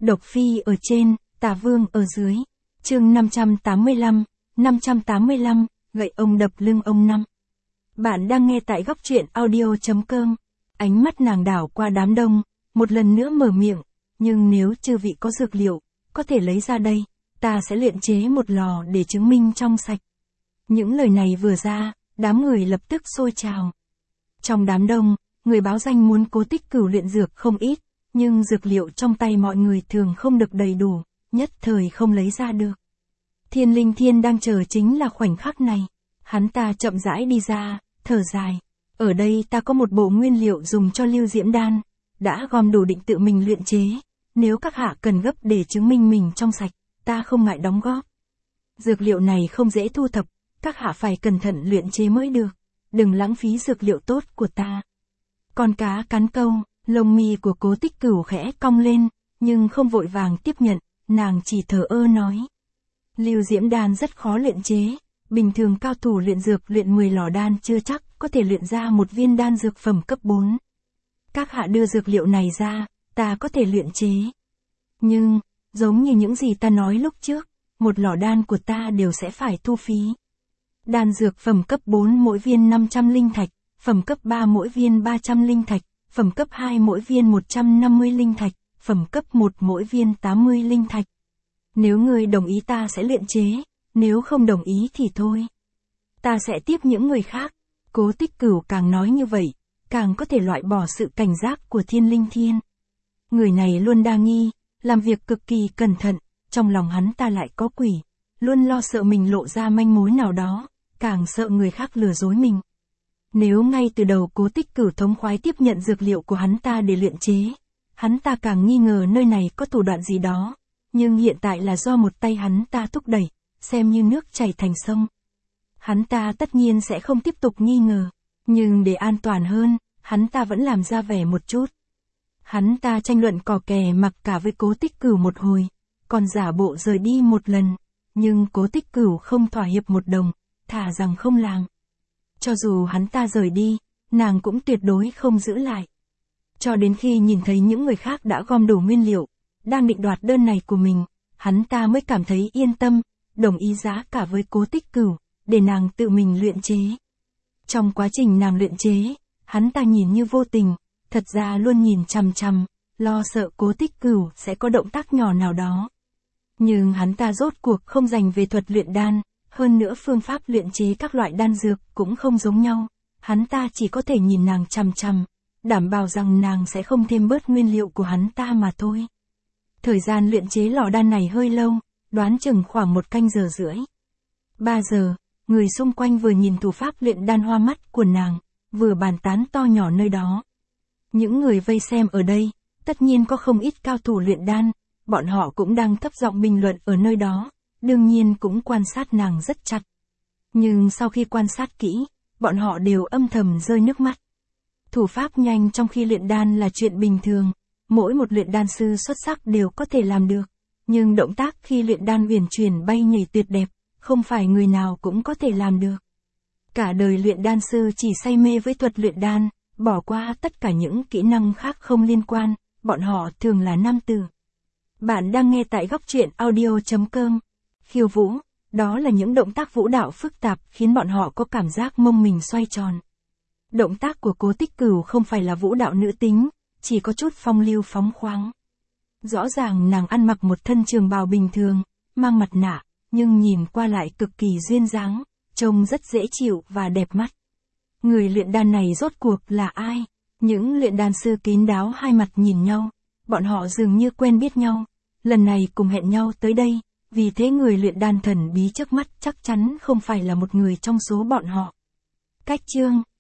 Độc Phi ở trên, Tà Vương ở dưới. Chương 585, gậy ông đập lưng ông năm. Bạn đang nghe tại góc truyện audio.com. Ánh mắt nàng đảo qua đám đông, một lần nữa mở miệng, nhưng nếu chư vị có dược liệu, có thể lấy ra đây, ta sẽ luyện chế một lò để chứng minh trong sạch. Những lời này vừa ra, đám người lập tức sôi trào. Trong đám đông, người báo danh muốn Cố Tích Cửu luyện dược không ít, nhưng dược liệu trong tay mọi người thường không được đầy đủ, nhất thời không lấy ra được. Thiên Linh Thiên đang chờ chính là khoảnh khắc này. Hắn ta chậm rãi đi ra, thở dài. Ở đây ta có một bộ nguyên liệu dùng cho lưu diễm đan, đã gom đủ định tự mình luyện chế. Nếu các hạ cần gấp để chứng minh mình trong sạch, ta không ngại đóng góp. Dược liệu này không dễ thu thập, các hạ phải cẩn thận luyện chế mới được. Đừng lãng phí dược liệu tốt của ta. Con cá cắn câu, lông mi của Cố Tích Cửu khẽ cong lên, nhưng không vội vàng tiếp nhận, nàng chỉ thờ ơ nói. Lưu diễm đan rất khó luyện chế, bình thường cao thủ luyện dược luyện 10 lò đan chưa chắc có thể luyện ra một viên đan dược phẩm cấp 4. Các hạ đưa dược liệu này ra, ta có thể luyện chế. Nhưng, giống như những gì ta nói lúc trước, một lò đan của ta đều sẽ phải thu phí. Đan dược phẩm cấp 4 mỗi viên 500 linh thạch, phẩm cấp 3 mỗi viên 300 linh thạch, phẩm cấp 2 mỗi viên 150 linh thạch, phẩm cấp 1 mỗi viên 80 linh thạch. Nếu người đồng ý ta sẽ luyện chế, nếu không đồng ý thì thôi. Ta sẽ tiếp những người khác. Cố Tích Cửu càng nói như vậy, càng có thể loại bỏ sự cảnh giác của Thiên Linh Thiên. Người này luôn đa nghi, làm việc cực kỳ cẩn thận, trong lòng hắn ta lại có quỷ, luôn lo sợ mình lộ ra manh mối nào đó, càng sợ người khác lừa dối mình. Nếu ngay từ đầu Cố Tích Cửu thống khoái tiếp nhận dược liệu của hắn ta để luyện chế, hắn ta càng nghi ngờ nơi này có thủ đoạn gì đó, nhưng hiện tại là do một tay hắn ta thúc đẩy, xem như nước chảy thành sông. Hắn ta tất nhiên sẽ không tiếp tục nghi ngờ, nhưng để an toàn hơn, hắn ta vẫn làm ra vẻ một chút. Hắn ta tranh luận cò kè mặc cả với Cố Tích Cửu một hồi, còn giả bộ rời đi một lần, nhưng Cố Tích Cửu không thỏa hiệp một đồng, thà rằng không làm. Cho dù hắn ta rời đi, nàng cũng tuyệt đối không giữ lại. Cho đến khi nhìn thấy những người khác đã gom đủ nguyên liệu, đang định đoạt đơn này của mình, hắn ta mới cảm thấy yên tâm, đồng ý giá cả với Cố Tích Cửu, để nàng tự mình luyện chế. Trong quá trình nàng luyện chế, hắn ta nhìn như vô tình, thật ra luôn nhìn chằm chằm, lo sợ Cố Tích Cửu sẽ có động tác nhỏ nào đó. Nhưng hắn ta rốt cuộc không dành về thuật luyện đan, hơn nữa phương pháp luyện chế các loại đan dược cũng không giống nhau, hắn ta chỉ có thể nhìn nàng chằm chằm, đảm bảo rằng nàng sẽ không thêm bớt nguyên liệu của hắn ta mà thôi. Thời gian luyện chế lò đan này hơi lâu, đoán chừng khoảng 1 canh giờ rưỡi. 3 giờ, người xung quanh vừa nhìn thủ pháp luyện đan hoa mắt của nàng, vừa bàn tán to nhỏ nơi đó. Những người vây xem ở đây, tất nhiên có không ít cao thủ luyện đan, bọn họ cũng đang thấp giọng bình luận ở nơi đó, đương nhiên cũng quan sát nàng rất chặt. Nhưng sau khi quan sát kỹ, bọn họ đều âm thầm rơi nước mắt. Thủ pháp nhanh trong khi luyện đan là chuyện bình thường, mỗi một luyện đan sư xuất sắc đều có thể làm được, nhưng động tác khi luyện đan huyền chuyển bay nhảy tuyệt đẹp, không phải người nào cũng có thể làm được. Cả đời luyện đan sư chỉ say mê với thuật luyện đan, bỏ qua tất cả những kỹ năng khác không liên quan, bọn họ thường là nam tử. Bạn đang nghe tại góc truyện audio.com. Khiêu vũ, đó là những động tác vũ đạo phức tạp khiến bọn họ có cảm giác mông mình xoay tròn. Động tác của Cố Tích Cửu không phải là vũ đạo nữ tính, chỉ có chút phong lưu phóng khoáng. Rõ ràng nàng ăn mặc một thân trường bào bình thường, mang mặt nạ, nhưng nhìn qua lại cực kỳ duyên dáng, trông rất dễ chịu và đẹp mắt. Người luyện đan này rốt cuộc là ai? Những luyện đan sư kín đáo hai mặt nhìn nhau, bọn họ dường như quen biết nhau, lần này cùng hẹn nhau tới đây, vì thế người luyện đan thần bí trước mắt chắc chắn không phải là một người trong số bọn họ. Cách chương